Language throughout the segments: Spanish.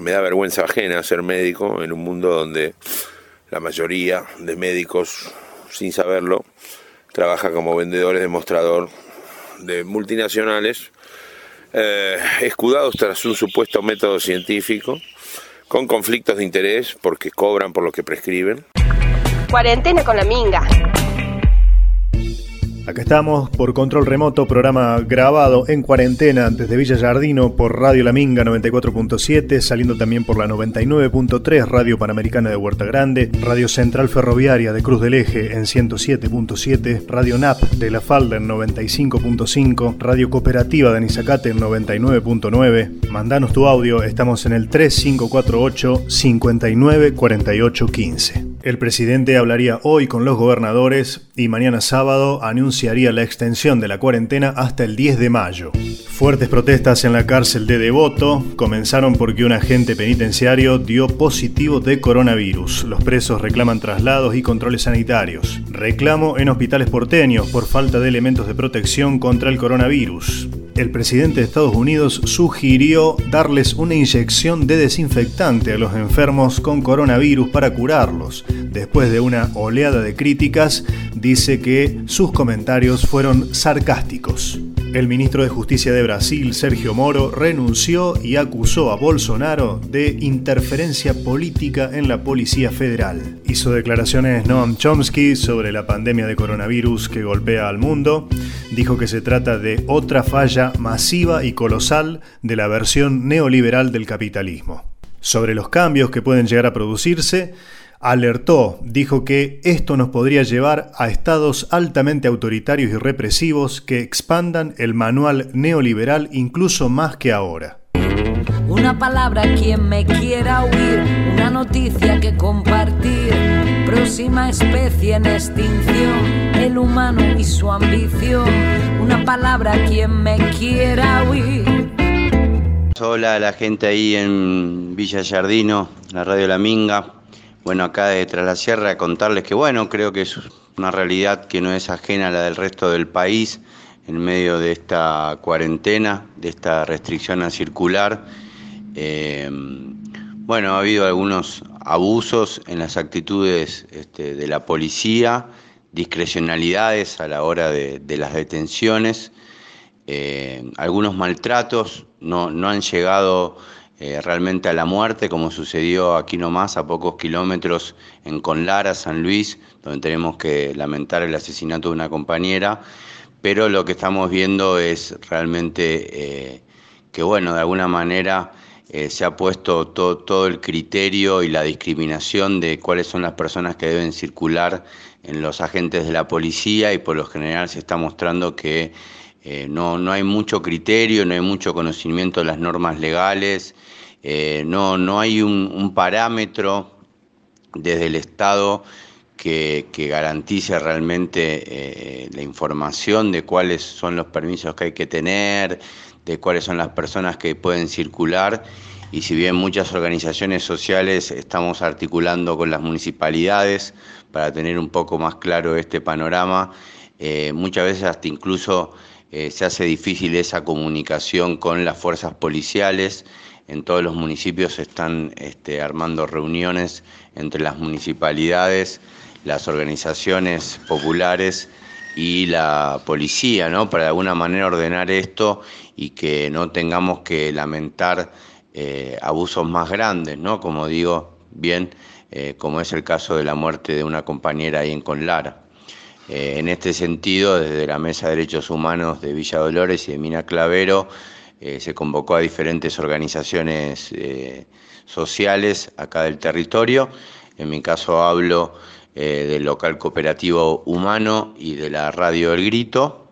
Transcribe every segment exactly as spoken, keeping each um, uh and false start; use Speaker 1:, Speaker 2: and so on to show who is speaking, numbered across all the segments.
Speaker 1: me da vergüenza ajena ser médico en un mundo donde la mayoría de médicos, sin saberlo, trabaja como vendedores de mostrador de multinacionales, eh, escudados tras un supuesto método científico, con conflictos de interés porque cobran por lo que prescriben.
Speaker 2: Cuarentena con la Minga.
Speaker 3: Acá estamos por control remoto, programa grabado en cuarentena desde Villa Giardino por Radio La Minga noventa y cuatro punto siete, saliendo también por la noventa y nueve punto tres, Radio Panamericana de Huerta Grande, Radio Central Ferroviaria de Cruz del Eje en ciento siete punto siete, Radio N A P de La Falda en noventa y cinco punto cinco, Radio Cooperativa de Anizacate en noventa y nueve punto nueve. Mandanos tu audio, estamos en el tres cinco cuatro ocho, cinco nueve cuatro ocho uno cinco. El presidente hablaría hoy con los gobernadores y mañana sábado anunciaría la extensión de la cuarentena hasta el diez de mayo. Fuertes protestas en la cárcel de Devoto comenzaron porque un agente penitenciario dio positivo de coronavirus. Los presos reclaman traslados y controles sanitarios. Reclamo en hospitales porteños por falta de elementos de protección contra el coronavirus. El presidente de Estados Unidos sugirió darles una inyección de desinfectante a los enfermos con coronavirus para curarlos. Después de una oleada de críticas, dice que sus comentarios fueron sarcásticos. El ministro de Justicia de Brasil, Sergio Moro, renunció y acusó a Bolsonaro de interferencia política en la Policía Federal. Hizo declaraciones Noam Chomsky sobre la pandemia de coronavirus que golpea al mundo. Dijo que se trata de otra falla masiva y colosal de la versión neoliberal del capitalismo. Sobre los cambios que pueden llegar a producirse, alertó, dijo que esto nos podría llevar a estados altamente autoritarios y represivos que expandan el manual neoliberal incluso más que ahora.
Speaker 4: Una palabra quien me quiera oír, una noticia que compartir, próxima especie en extinción, el humano y su ambición, una palabra quien me quiera oír.
Speaker 5: Hola a la gente ahí en Villa Giardino, la Radio La Minga. Bueno, acá de Tras la Sierra, contarles que, bueno, creo que es una realidad que no es ajena a la del resto del país en medio de esta cuarentena, de esta restricción a circular. Eh, bueno, ha habido algunos abusos en las actitudes este, de la policía, discrecionalidades a la hora de, de las detenciones, eh, algunos maltratos, no, no han llegado Eh, realmente a la muerte, como sucedió aquí nomás a pocos kilómetros en Conlara, San Luis, donde tenemos que lamentar el asesinato de una compañera, pero lo que estamos viendo es realmente eh, que, bueno, de alguna manera eh, se ha puesto todo, todo el criterio y la discriminación de cuáles son las personas que deben circular en los agentes de la policía, y por lo general se está mostrando que Eh, no, no hay mucho criterio, no hay mucho conocimiento de las normas legales, eh, no, no hay un, un parámetro desde el Estado que, que garantice realmente eh, la información de cuáles son los permisos que hay que tener, de cuáles son las personas que pueden circular. Y si bien muchas organizaciones sociales estamos articulando con las municipalidades para tener un poco más claro este panorama, eh, muchas veces hasta incluso Eh, se hace difícil esa comunicación con las fuerzas policiales. En todos los municipios se están este, armando reuniones entre las municipalidades, las organizaciones populares y la policía, ¿no? Para de alguna manera ordenar esto y que no tengamos que lamentar eh, abusos más grandes, ¿no? Como digo, bien, eh, como es el caso de la muerte de una compañera ahí en Conlara. Eh, en este sentido, desde la Mesa de Derechos Humanos de Villa Dolores y de Mina Clavero, eh, se convocó a diferentes organizaciones eh, sociales acá del territorio. En mi caso hablo eh, del local cooperativo Humano y de la radio El Grito.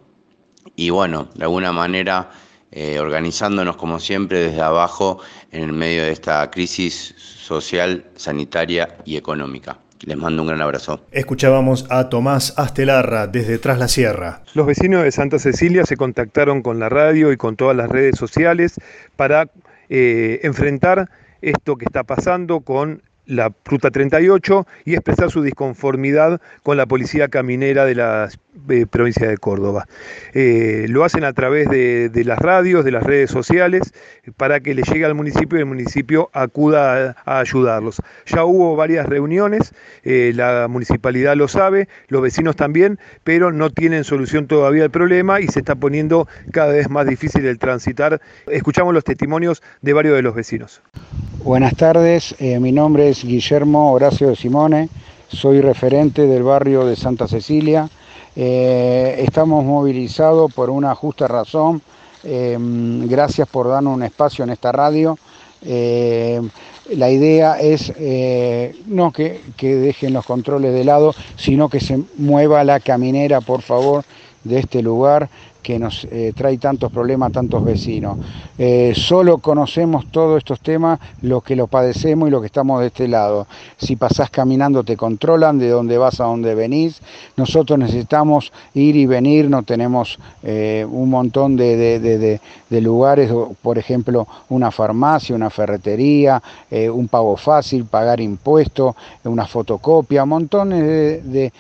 Speaker 5: Y bueno, de alguna manera eh, organizándonos como siempre desde abajo en el medio de esta crisis social, sanitaria y económica. Les mando un gran abrazo.
Speaker 3: Escuchábamos a Tomás Astelarra desde Tras la Sierra.
Speaker 6: Los vecinos de Santa Cecilia se contactaron con la radio y con todas las redes sociales para eh, enfrentar esto que está pasando con la Ruta treinta y ocho y expresar su disconformidad con la policía caminera de la eh, provincia de Córdoba. Eh, lo hacen a través de, de las radios, de las redes sociales, para que le llegue al municipio y el municipio acuda a, a ayudarlos. Ya hubo varias reuniones, eh, la municipalidad lo sabe, los vecinos también, pero no tienen solución todavía al problema y se está poniendo cada vez más difícil el transitar. Escuchamos los testimonios de varios de los vecinos.
Speaker 7: Buenas tardes, eh, mi nombre es Guillermo Horacio de Simone, soy referente del barrio de Santa Cecilia. Eh, estamos movilizados por una justa razón, eh, gracias por darnos un espacio en esta radio. Eh, la idea es eh, no que, que dejen los controles de lado, sino que se mueva la caminera, por favor, de este lugar que nos eh, trae tantos problemas a tantos vecinos. Eh, solo conocemos todos estos temas los que lo padecemos y los que estamos de este lado. Si pasás caminando te controlan de dónde vas a dónde venís. Nosotros necesitamos ir y venir, no tenemos eh, un montón de, de, de, de, de lugares, por ejemplo, una farmacia, una ferretería, eh, un pago fácil, pagar impuestos, una fotocopia, montones de... de,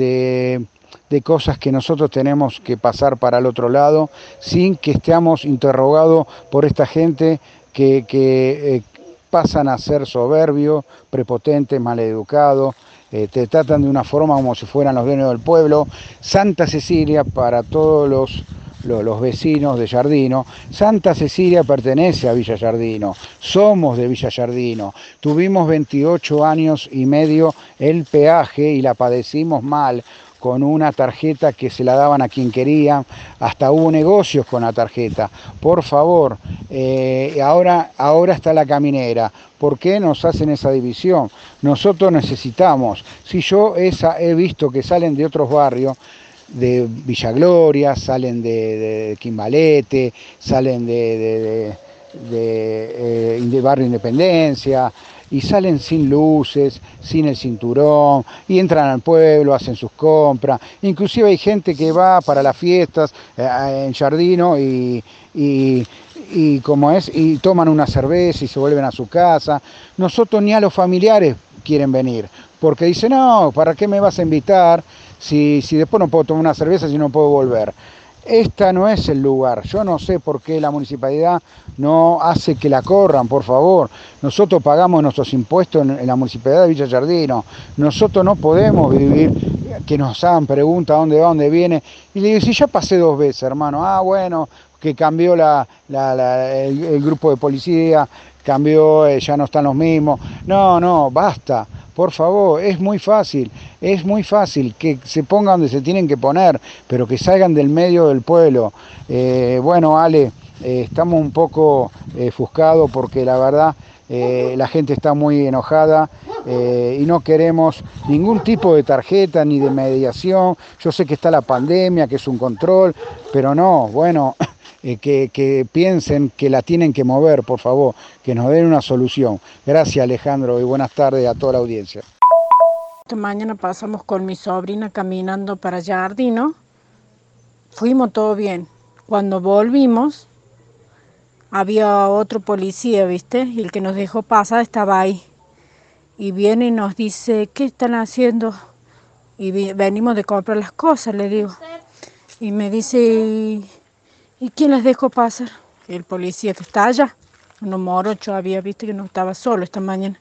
Speaker 7: de de cosas que nosotros tenemos que pasar para el otro lado sin que estemos interrogados por esta gente que, que eh, pasan a ser soberbios, prepotentes, maleducados, eh, te tratan de una forma como si fueran los dueños del pueblo. Santa Cecilia, para todos los, los, los vecinos de Jardino, Santa Cecilia pertenece a Villa Jardino, somos de Villa Jardino, tuvimos veintiocho años y medio el peaje y la padecimos mal, con una tarjeta que se la daban a quien querían, hasta hubo negocios con la tarjeta. Por favor, eh, ahora, ahora está la caminera. ¿Por qué nos hacen esa división? Nosotros necesitamos, si yo esa, he visto que salen de otros barrios, de Villa Gloria, salen de, de Quimbalete, salen de, de, de, de, eh, de Barrio Independencia, y salen sin luces, sin el cinturón, y entran al pueblo, hacen sus compras. Inclusive hay gente que va para las fiestas eh, en Jardino y, y, y, como es, y toman una cerveza y se vuelven a su casa. Nosotros ni a los familiares quieren venir, porque dicen, no, ¿para qué me vas a invitar si, si después no puedo tomar una cerveza si no puedo volver? Esta no es el lugar. Yo no sé por qué la municipalidad no hace que la corran, por favor. Nosotros pagamos nuestros impuestos en, en la municipalidad de Villa Jardino. Nosotros no podemos vivir que nos hagan preguntas dónde va, dónde viene. Y le digo, si ya pasé dos veces, hermano. Ah, bueno, que cambió la, la, la, el, el grupo de policía, cambió, eh, ya no están los mismos. No, no, basta. Por favor, es muy fácil, es muy fácil que se pongan donde se tienen que poner, pero que salgan del medio del pueblo. Eh, bueno, Ale, eh, estamos un poco eh, ofuscados porque la verdad eh, la gente está muy enojada eh, y no queremos ningún tipo de tarjeta ni de mediación. Yo sé que está la pandemia, que es un control, pero no, bueno... Eh, que, que piensen que la tienen que mover, por favor, que nos den una solución. Gracias, Alejandro, y buenas tardes a toda la audiencia.
Speaker 8: Esta mañana pasamos con mi sobrina caminando para Jardino, fuimos todo bien. Cuando volvimos, había otro policía, ¿viste? Y el que nos dejó pasar estaba ahí. Y viene y nos dice, ¿qué están haciendo? Y vi, venimos de comprar las cosas, le digo. Y me dice... ¿Y quién les dejó pasar? El policía que está allá, uno morocho había, viste que no estaba solo esta mañana.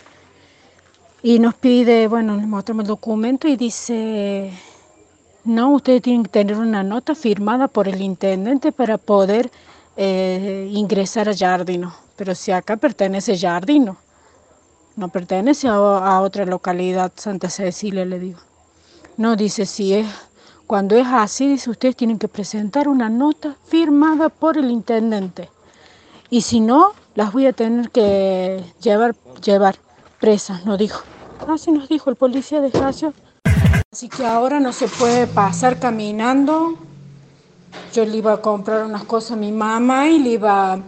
Speaker 8: Y nos pide, bueno, le mostramos el documento y dice, no, ustedes tienen que tener una nota firmada por el intendente para poder eh, ingresar a Jardino. Pero si acá pertenece Jardino, no pertenece a, a otra localidad, Santa Cecilia, le digo. No, dice, si es... Cuando es así, dice, ustedes tienen que presentar una nota firmada por el intendente. Y si no, las voy a tener que llevar, llevar presas, nos dijo. Así nos dijo el policía de Jacio. Así que ahora no se puede pasar caminando. Yo le iba a comprar unas cosas a mi mamá y le iba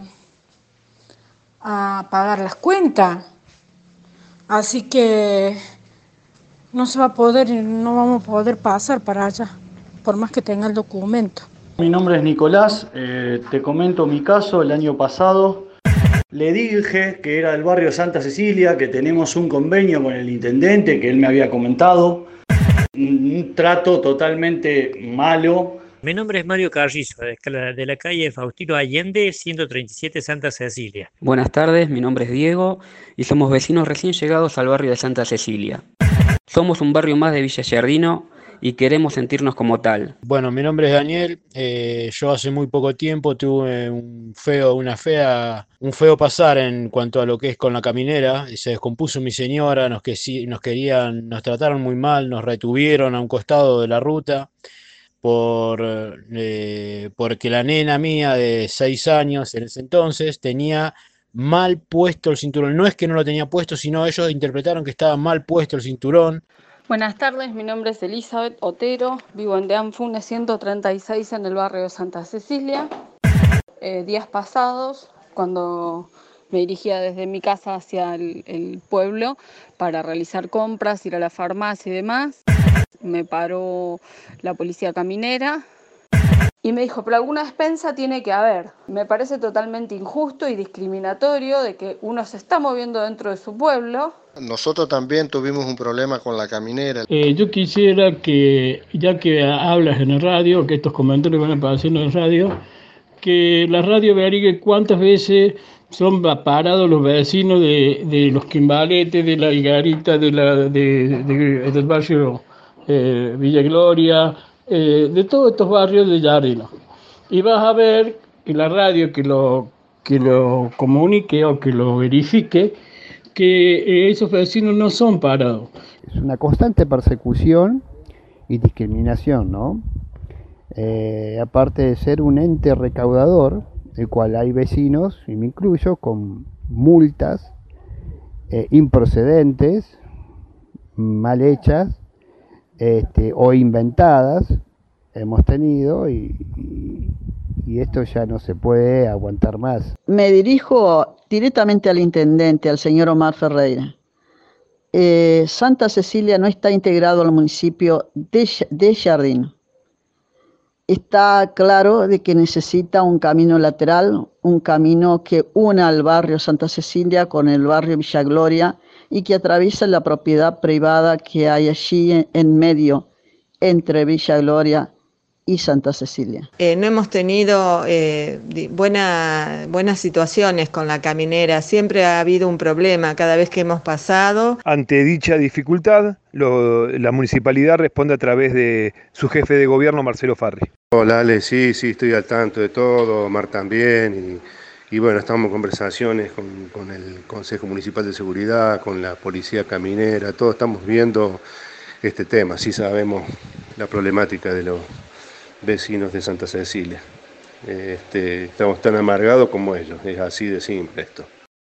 Speaker 8: a pagar las cuentas. Así que no se va a poder, no vamos a poder pasar para allá, por más que tenga el documento.
Speaker 9: Mi nombre es Nicolás, eh, te comento mi caso. El año pasado Le dije que era del barrio Santa Cecilia, que tenemos un convenio con el intendente, que él me había comentado. Un trato totalmente malo.
Speaker 10: Mi nombre es Mario Carrizo, de la calle Faustino Allende, ciento treinta y siete Santa Cecilia.
Speaker 11: Buenas tardes, mi nombre es Diego y somos vecinos recién llegados al barrio de Santa Cecilia. Somos un barrio más de Villa Giardino y queremos sentirnos como tal.
Speaker 12: Bueno, mi nombre es Daniel, eh, yo hace muy poco tiempo tuve un feo, una fea, un feo pasar en cuanto a lo que es con la caminera, y se descompuso mi señora, nos, que, nos querían, nos trataron muy mal, nos retuvieron a un costado de la ruta, por eh, porque la nena mía de seis años en ese entonces tenía mal puesto el cinturón. No es que no lo tenía puesto, sino ellos interpretaron que estaba mal puesto el cinturón.
Speaker 13: Buenas tardes, mi nombre es Elizabeth Otero, vivo en Deanfune ciento treinta y seis en el barrio de Santa Cecilia. Eh, días pasados, cuando me dirigía desde mi casa hacia el, el pueblo para realizar compras, ir a la farmacia y demás, me paró la policía caminera y me dijo, pero alguna despensa tiene que haber. Me parece totalmente injusto y discriminatorio de que uno se está moviendo dentro de su pueblo.
Speaker 14: Nosotros también tuvimos un problema con la caminera.
Speaker 15: Eh, yo quisiera que, ya que hablas en el radio, que estos comentarios van apareciendo en el radio, que la radio averigüe cuántas veces son parados los vecinos de, de los Quimbaletes, de la Higarita, de la, de, de, del barrio eh, Villa Gloria, eh, de todos estos barrios de Giardino. Y vas a ver que la radio que lo, que lo comunique o que lo verifique, que esos vecinos no son parados.
Speaker 7: Es una constante persecución y discriminación, ¿no? Eh, aparte de ser un ente recaudador, el cual hay vecinos, y me incluyo, con multas eh, improcedentes, mal hechas este, o inventadas, hemos tenido, y, y, y esto ya no se puede aguantar más.
Speaker 16: Me dirijo directamente al intendente, al señor Omar Ferreira. Eh, Santa Cecilia no está integrado al municipio de, de Giardino. Está claro de que necesita un camino lateral, un camino que una al barrio Santa Cecilia con el barrio Villa Gloria y que atraviesa la propiedad privada que hay allí en, en medio entre Villa Gloria y Santa Cecilia.
Speaker 17: Eh, no hemos tenido eh, buena, buenas situaciones con la caminera, siempre ha habido un problema cada vez que hemos pasado.
Speaker 6: Ante dicha dificultad, lo, la municipalidad responde a través de su jefe de gobierno, Marcelo Farri.
Speaker 18: Hola Ale, sí, sí, estoy al tanto de todo, Omar también, y, y bueno, estamos en conversaciones con, con el Consejo Municipal de Seguridad, con la Policía Caminera, todos estamos viendo este tema, sí sabemos la problemática de los vecinos de Santa Cecilia. Este, estamos tan amargados como ellos, es así de simple esto.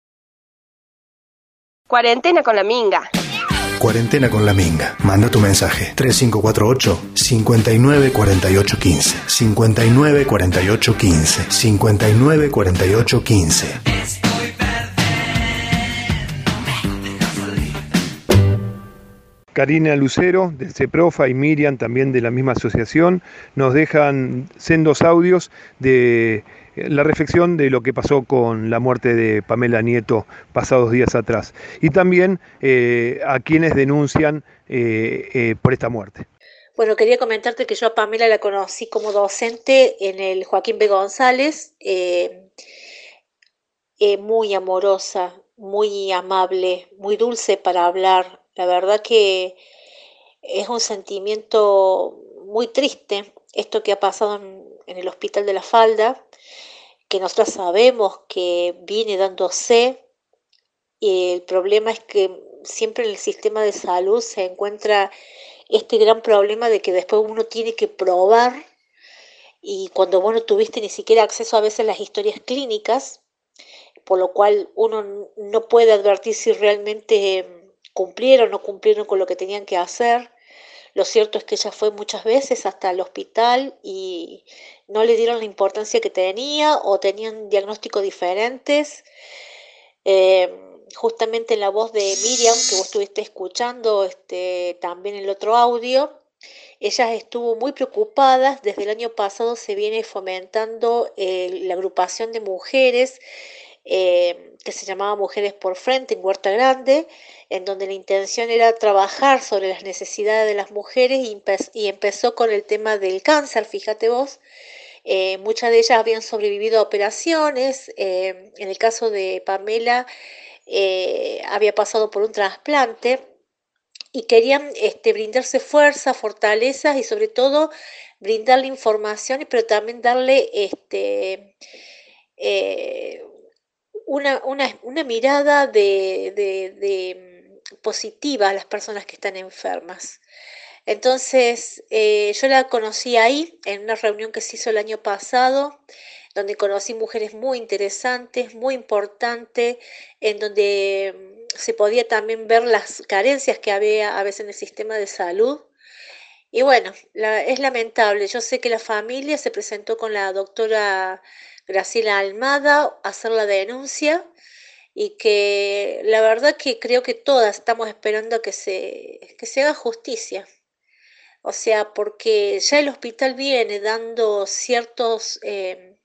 Speaker 2: Cuarentena con la Minga.
Speaker 3: Cuarentena con la Minga. Manda tu mensaje tres cinco cuatro ocho, cinco nueve cuatro ocho uno cinco, cinco nueve cuatro ocho uno cinco, cinco nueve cuatro ocho uno cinco.
Speaker 6: Karina Lucero, del CEPROFA, y Miriam, también de la misma asociación, nos dejan sendos audios de la reflexión de lo que pasó con la muerte de Pamela Nieto pasados días atrás. Y también eh, a quienes denuncian eh, eh, por esta muerte.
Speaker 19: Bueno, quería comentarte que yo a Pamela la conocí como docente en el Joaquín B. González, eh, eh, muy amorosa, muy amable, muy dulce para hablar. La verdad que es un sentimiento muy triste esto que ha pasado en, en el Hospital de la Falda, que nosotros sabemos que viene dándose, y el problema es que siempre en el sistema de salud se encuentra este gran problema de que después uno tiene que probar, y cuando vos no tuviste ni siquiera acceso a veces a las historias clínicas, por lo cual uno no puede advertir si realmente cumplieron o no cumplieron con lo que tenían que hacer. Lo cierto es que ella fue muchas veces hasta el hospital y no le dieron la importancia que tenía o tenían diagnósticos diferentes. Eh, justamente en la voz de Miriam, que vos estuviste escuchando este, también el otro audio, ella estuvo muy preocupada. Desde el año pasado se viene fomentando eh, la agrupación de mujeres eh, que se llamaba Mujeres por Frente en Huerta Grande, en donde la intención era trabajar sobre las necesidades de las mujeres y, empe- y empezó con el tema del cáncer, fíjate vos. Eh, muchas de ellas habían sobrevivido a operaciones, eh, en el caso de Pamela eh, había pasado por un trasplante y querían este, brindarse fuerza, fortalezas y sobre todo brindarle información, pero también darle este, eh, una, una, una mirada de, de, de positiva a las personas que están enfermas. Entonces, eh, yo la conocí ahí, en una reunión que se hizo el año pasado, donde conocí mujeres muy interesantes, muy importantes, en donde se podía también ver las carencias que había a veces en el sistema de salud. Y bueno, la, es lamentable. Yo sé que la familia se presentó con la doctora Graciela Almada a hacer la denuncia y que la verdad que creo que todas estamos esperando que se, que se haga justicia. O sea, porque ya el hospital viene dando ciertos, eh,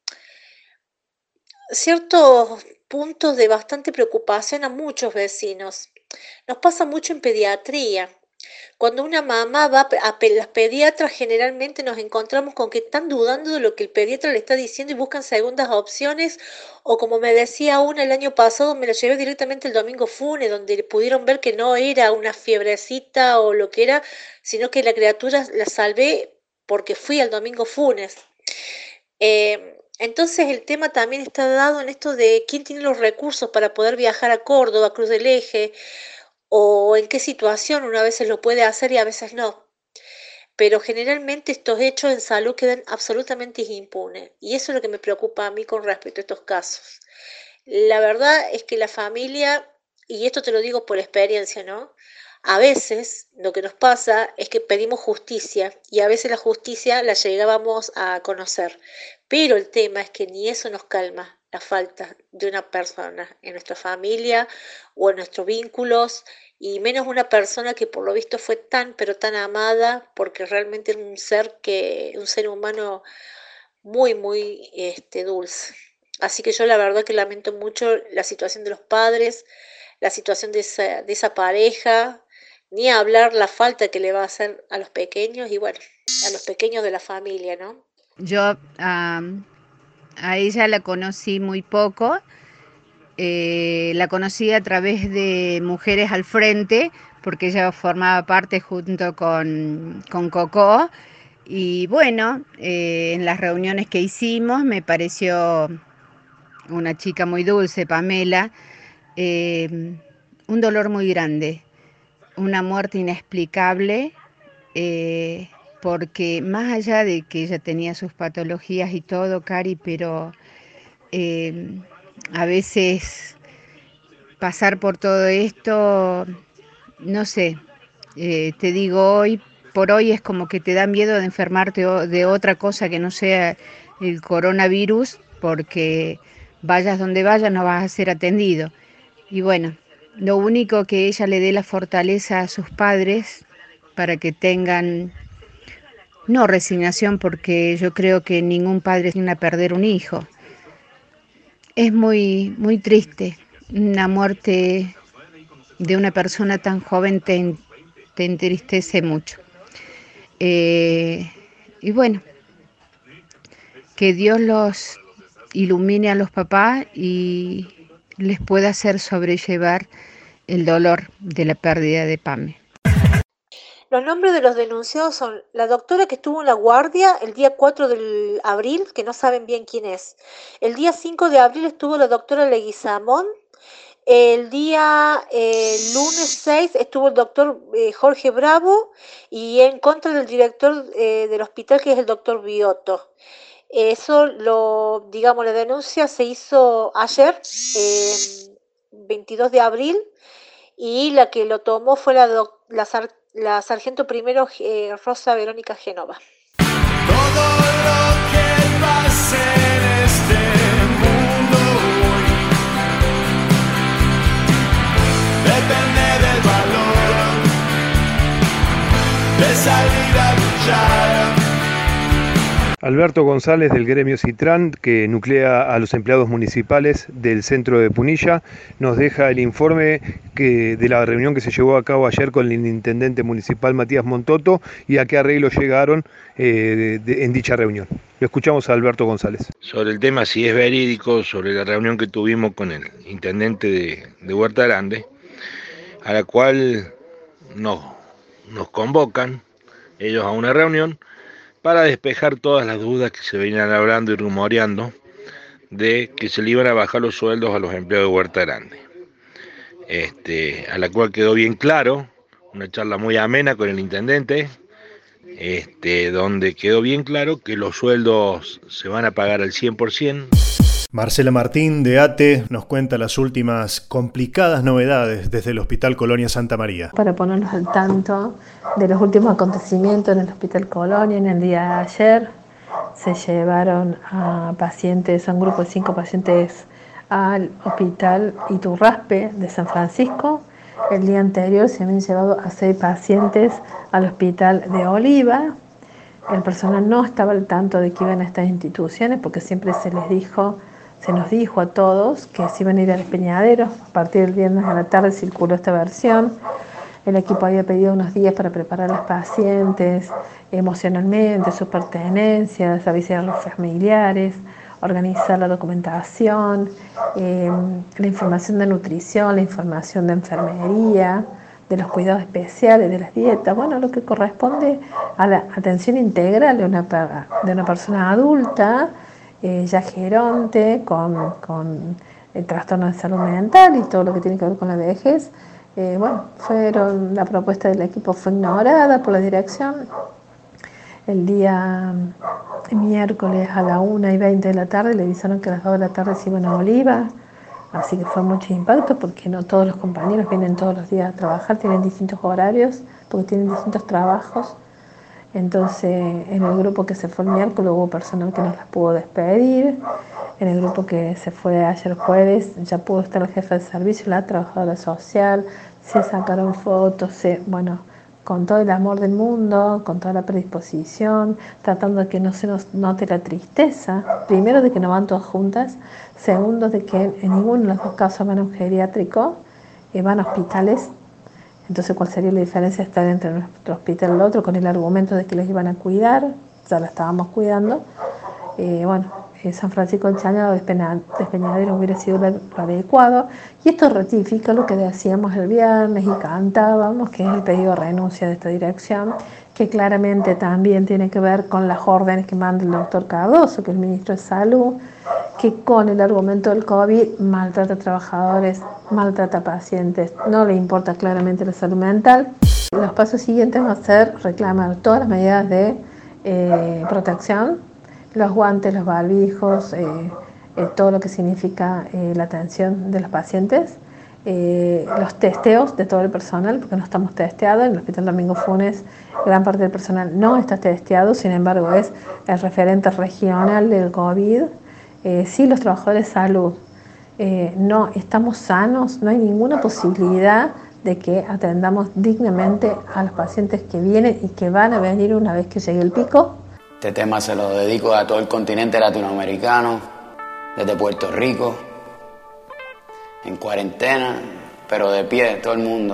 Speaker 19: ciertos puntos de bastante preocupación a muchos vecinos. Nos pasa mucho en pediatría. Cuando una mamá va a las pediatras, generalmente nos encontramos con que están dudando de lo que el pediatra le está diciendo y buscan segundas opciones, o como me decía una el año pasado, me la llevé directamente el domingo Funes, donde pudieron ver que no era una fiebrecita o lo que era, sino que la criatura la salvé porque fui al domingo Funes. Eh, entonces el tema también está dado en esto de quién tiene los recursos para poder viajar a Córdoba, Cruz del Eje, o en qué situación uno a veces lo puede hacer y a veces no. Pero generalmente estos hechos en salud quedan absolutamente impunes. Y eso es lo que me preocupa a mí con respecto a estos casos. La verdad es que la familia, y esto te lo digo por experiencia, ¿no? A veces lo que nos pasa es que pedimos justicia y a veces la justicia la llegábamos a conocer. Pero el tema es que ni eso nos calma la falta de una persona en nuestra familia o en nuestros vínculos, y menos una persona que por lo visto fue tan pero tan amada, porque realmente era un ser que un ser humano muy muy este dulce. Así que yo la verdad que lamento mucho la situación de los padres, la situación de esa, de esa pareja, ni hablar la falta que le va a hacer a los pequeños y bueno, a los pequeños de la familia, ¿no?
Speaker 20: Yo um, a ella la conocí muy poco, eh, la conocí a través de Mujeres al Frente, porque ella formaba parte junto con, con Coco, y bueno, eh, en las reuniones que hicimos me pareció una chica muy dulce, Pamela, eh, un dolor muy grande, una muerte inexplicable, eh, porque más allá de que ella tenía sus patologías y todo, Cari, pero eh, a veces pasar por todo esto, no sé, eh, te digo hoy, por hoy es como que te da miedo de enfermarte de otra cosa que no sea el coronavirus, porque vayas donde vayas no vas a ser atendido. Y bueno, lo único que ella le dé la fortaleza a sus padres para que tengan, no resignación, porque yo creo que ningún padre tiene a perder un hijo. Es muy, muy triste, una muerte de una persona tan joven te, te entristece mucho. Eh, y bueno, que Dios los ilumine a los papás y les pueda hacer sobrellevar el dolor de la pérdida de Pame.
Speaker 19: Los nombres de los denunciados son la doctora que estuvo en la guardia el día cuatro de abril, que no saben bien quién es. El día cinco de abril estuvo la doctora Leguizamón. El día eh, lunes seis estuvo el doctor eh, Jorge Bravo, y en contra del director eh, del hospital, que es el doctor Biotto. Eso, lo, digamos, la denuncia se hizo ayer, eh, veintidós de abril, y la que lo tomó fue la, doc, la, la sargento primero eh, Rosa Verónica Genova.
Speaker 21: Todo lo que pase en este mundo hoy depende del valor de salir a luchar.
Speaker 6: Alberto González del gremio Citran, que nuclea a los empleados municipales del centro de Punilla, nos deja el informe que, de la reunión que se llevó a cabo ayer con el intendente municipal Matías Montoto y a qué arreglo llegaron eh, de, de, en dicha reunión. Lo escuchamos a Alberto González.
Speaker 1: Sobre el tema, si es verídico, sobre la reunión que tuvimos con el intendente de, de Huerta Grande, a la cual nos, nos convocan ellos a una reunión para despejar todas las dudas que se venían hablando y rumoreando de que se le iban a bajar los sueldos a los empleados de Huerta Grande. Este, a la cual quedó bien claro, una charla muy amena con el intendente, este, donde quedó bien claro que los sueldos se van a pagar al cien por ciento.
Speaker 3: Marcela Martín de ATE nos cuenta las últimas complicadas novedades desde el Hospital Colonia Santa María.
Speaker 22: Para ponernos al tanto de los últimos acontecimientos en el Hospital Colonia, en el día de ayer se llevaron a pacientes, a un grupo de cinco pacientes al Hospital Iturraspe de San Francisco. El día anterior se habían llevado a seis pacientes al Hospital de Oliva. El personal no estaba al tanto de que iban a estas instituciones porque siempre se les dijo, se nos dijo a todos que se iban a ir al Peñadero. A partir del viernes a la tarde circuló esta versión. El equipo había pedido unos días para preparar a los pacientes emocionalmente, sus pertenencias, avisar a los familiares, organizar la documentación, eh, la información de nutrición, la información de enfermería, de los cuidados especiales, de las dietas, bueno, lo que corresponde a la atención integral de una, de una persona adulta, eh, ya geronte, con, con el trastorno de salud mental y todo lo que tiene que ver con la vejez. Eh, bueno, fueron, la propuesta del equipo fue ignorada por la dirección. El día miércoles a la una y veinte de la tarde le avisaron que a las dos de la tarde se iban a Oliva, así que fue mucho impacto porque no todos los compañeros vienen todos los días a trabajar, tienen distintos horarios, porque tienen distintos trabajos. Entonces, en el grupo que se fue el miércoles hubo personal que no las pudo despedir. En el grupo que se fue ayer jueves ya pudo estar el jefe de servicio, la trabajadora social, se sacaron fotos, se, bueno, con todo el amor del mundo, con toda la predisposición, tratando de que no se nos note la tristeza, primero de que no van todas juntas, segundo de que en ninguno de los dos casos van a un geriátrico, eh, van a hospitales. Entonces, ¿cuál sería la diferencia de estar entre nuestro hospital y el otro? Con el argumento de que los iban a cuidar, ya la estábamos cuidando. Eh, bueno, eh, San Francisco del Chañado de Peñadero hubiera sido lo adecuado. Y esto ratifica lo que decíamos el viernes y cantábamos, que es el pedido de renuncia de esta dirección, que claramente también tiene que ver con las órdenes que manda el doctor Cardoso, que es el ministro de Salud, que con el argumento del COVID maltrata a trabajadores, maltrata a pacientes, no le importa claramente la salud mental. Los pasos siguientes van a ser reclamar todas las medidas de eh, protección, los guantes, los barbijos, eh, eh, todo lo que significa eh, la atención de los pacientes, eh, los testeos de todo el personal, porque no estamos testeados. En el Hospital Domingo Funes gran parte del personal no está testeado, sin embargo es el referente regional del COVID. Eh, si los trabajadores de salud eh, no estamos sanos, no hay ninguna posibilidad de que atendamos dignamente a los pacientes que vienen y que van a venir una vez que llegue el pico.
Speaker 23: Este tema se lo dedico a todo el continente latinoamericano, desde Puerto Rico, en cuarentena, pero de pie, todo el mundo.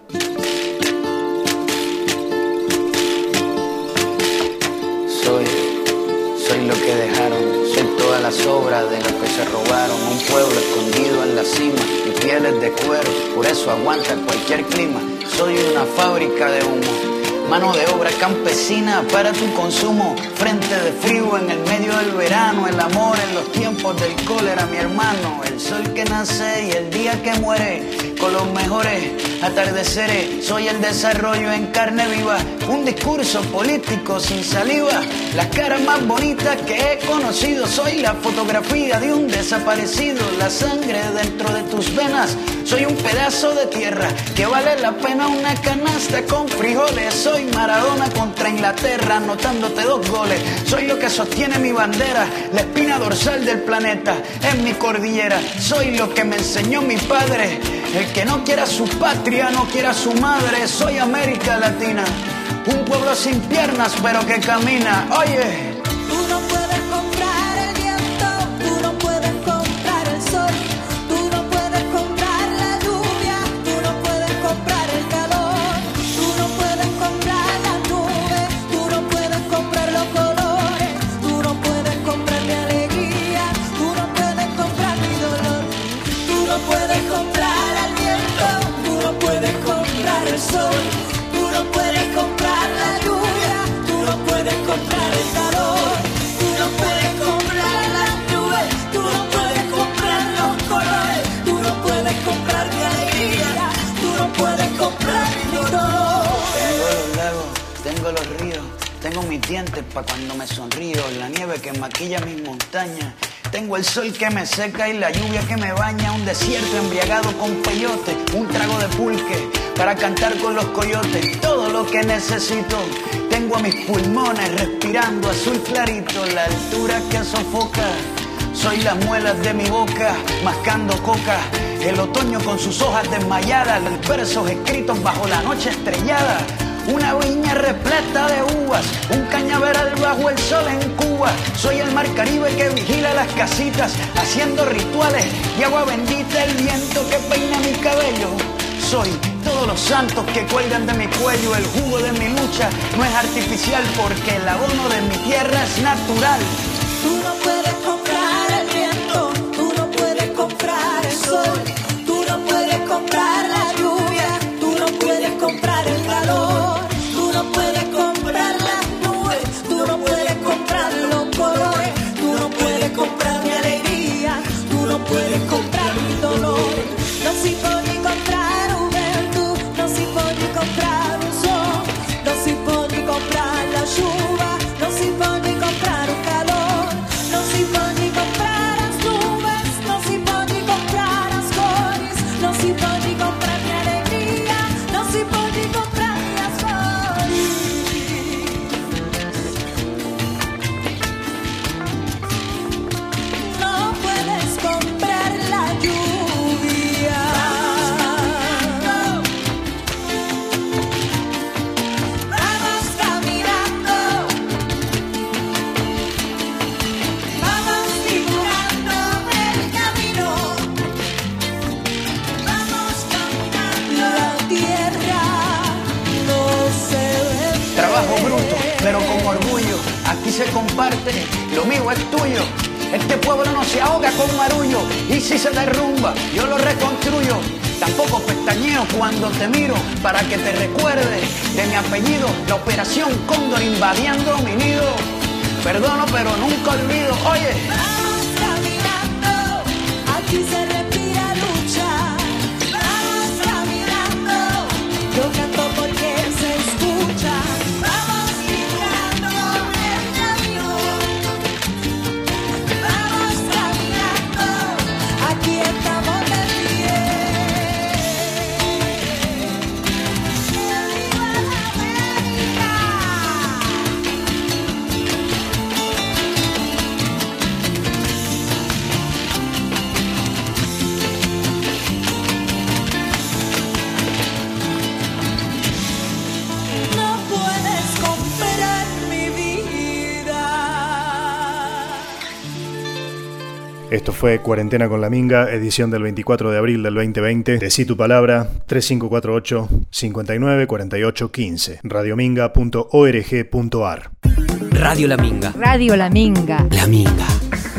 Speaker 23: Soy, soy lo que dejaron, soy todas las obras de los que se robaron, un pueblo escondido en la cima, mi piel es de cuero, por eso aguanta cualquier clima. Soy una fábrica de humo, mano de obra campesina para tu consumo, frente de frío en el medio del verano, el amor en los tiempos del cólera, mi hermano, el sol que nace y el día que muere, con los mejores atardeceres, soy el desarrollo en carne viva, un discurso político sin saliva, las caras más bonitas que he conocido, soy la fotografía de un desaparecido, la sangre dentro de tus venas, soy un pedazo de tierra que vale la pena una canasta con frijoles, soy Maradona contra Inglaterra, anotándote dos goles, soy lo que sostiene mi bandera, la espina dorsal del planeta, en mi cordillera, soy lo que me enseñó mi padre, el que no quiera su patria, no quiera su madre, soy América Latina, un pueblo sin piernas pero que camina, oye.
Speaker 21: Tú no
Speaker 23: riego los ríos. Tengo mis dientes pa' cuando me sonrío. La nieve que maquilla mis montañas. Tengo el sol que me seca y la lluvia que me baña. Un desierto embriagado con peyote. Un trago de pulque para cantar con los coyotes. Todo lo que necesito. Tengo a mis pulmones respirando azul clarito. La altura que sofoca. Soy las muelas de mi boca mascando coca. El otoño con sus hojas desmayadas. Los versos escritos bajo la noche estrellada. Una viña repleta de uvas, un cañaveral bajo el sol en Cuba. Soy el mar Caribe que vigila las casitas, haciendo rituales y agua bendita, el viento que peina mi cabello. Soy todos los santos que cuelgan de mi cuello. El jugo de mi lucha no es artificial, porque el abono de mi tierra es natural.
Speaker 21: Tú no puedes comprar el viento, tú no puedes comprar el sol, tú no puedes comprar la lluvia, tú no puedes comprar el calor. No puedes comprar las nubes, tú no puedes comprar los colores, tú no puedes comprar mi alegría, tú no puedes comprar mi dolor. No si puoi comprare un vento, no si puoi comprare un sol, no si puoi comprare la lluvia, no si puoi comprare un calor, no si puoi comprare las nubes, no si puoi comprare las cores, no si puoi comprare mi alegría, no si puoi comprare las cores. No puedes comprar la lluvia. Vamos caminando, vamos figurando el camino, vamos caminando. La tierra no se ve.
Speaker 23: Trabajo bruto, pero con orgullo. Aquí se comparte, lo mío es tuyo. Este pueblo no se ahoga con marullo. Y si se derrumba, yo lo reconstruyo. Tampoco pestañeo cuando te miro, para que te recuerde de mi apellido. La operación Cóndor invadiendo mi nido. Perdono, pero nunca olvido. Oye,
Speaker 21: Vamos caminando, aquí se respira lucha. Vamos caminando, yo canto porque se escucha. Vamos figurando el camino, vamos caminando, aquí estamos de pie. ¡Viva América! No puedes comprar mi vida.
Speaker 3: Esto fue Cuarentena con la Minga, edición del veinticuatro de abril del veinte veinte. Decí tu palabra, tres cinco cuatro ocho, cinco nueve, cuatro ocho uno cinco, radiominga punto org punto ar.
Speaker 4: Radio La Minga.
Speaker 5: Radio La Minga.
Speaker 4: La Minga.